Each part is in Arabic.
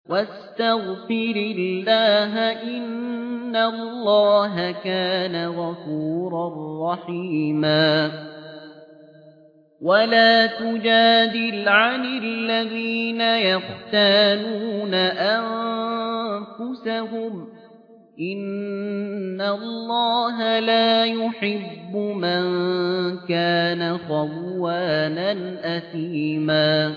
واستغفر الله إن الله كان غفورا رحيما ولا تجادل عن الذين يختانون أنفسهم إن الله لا يحب من كان خوانا أثيما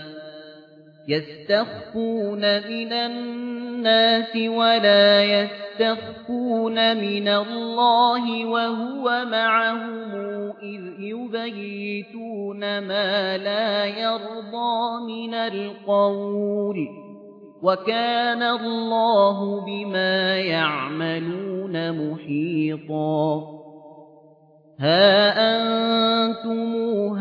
يستخفون من الناس ولا يستخفون من الله وهو معهم إذ يبيتون ما لا يرضى من القول وكان الله بما يعملون محيطا ها أنتم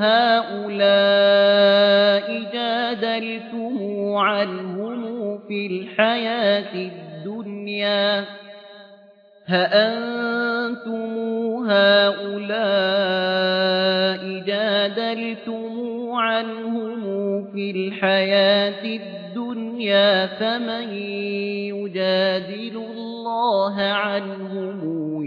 هؤلاء جادلتم عنهم في الحياة الدنيا فمن يجادل الله عنهم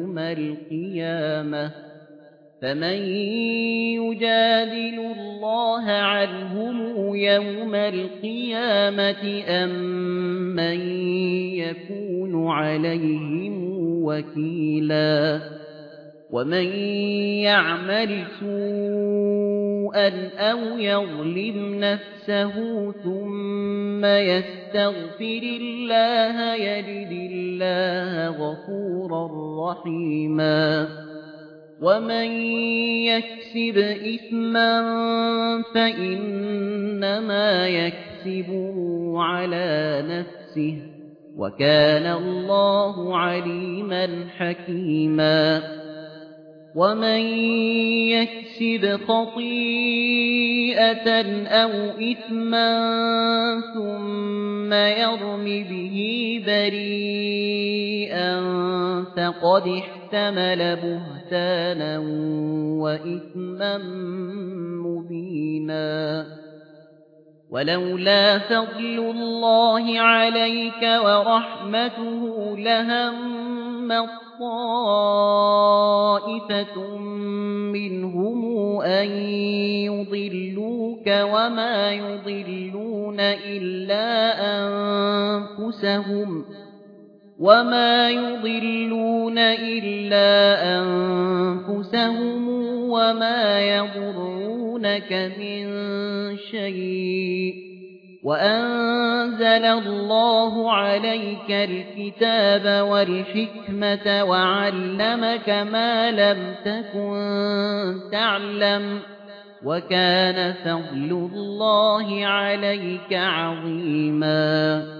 يوم القيامة أم من يكون عليهم وكيلا ومن يعمل سوءا أو يظلم نفسه ثم يستغفر الله يجد الله غفورا رحيما ومن يكسب إثما فإنما يكسبه على نفسه وكان الله عليما حكيما ومن يكسب خطيئة أو إثما ثم يرم به بريئا فقد احتمل بهتانا وإثما مبينا ولولا فضل الله عليك ورحمته لهم طائفة منهم أن يضلوك وما يضلون إلا أنفسهم وما يضرونك من شيء وأنزل الله عليك الكتاب والحكمة وعلمك ما لم تكن تعلم وكان فضل الله عليك عظيما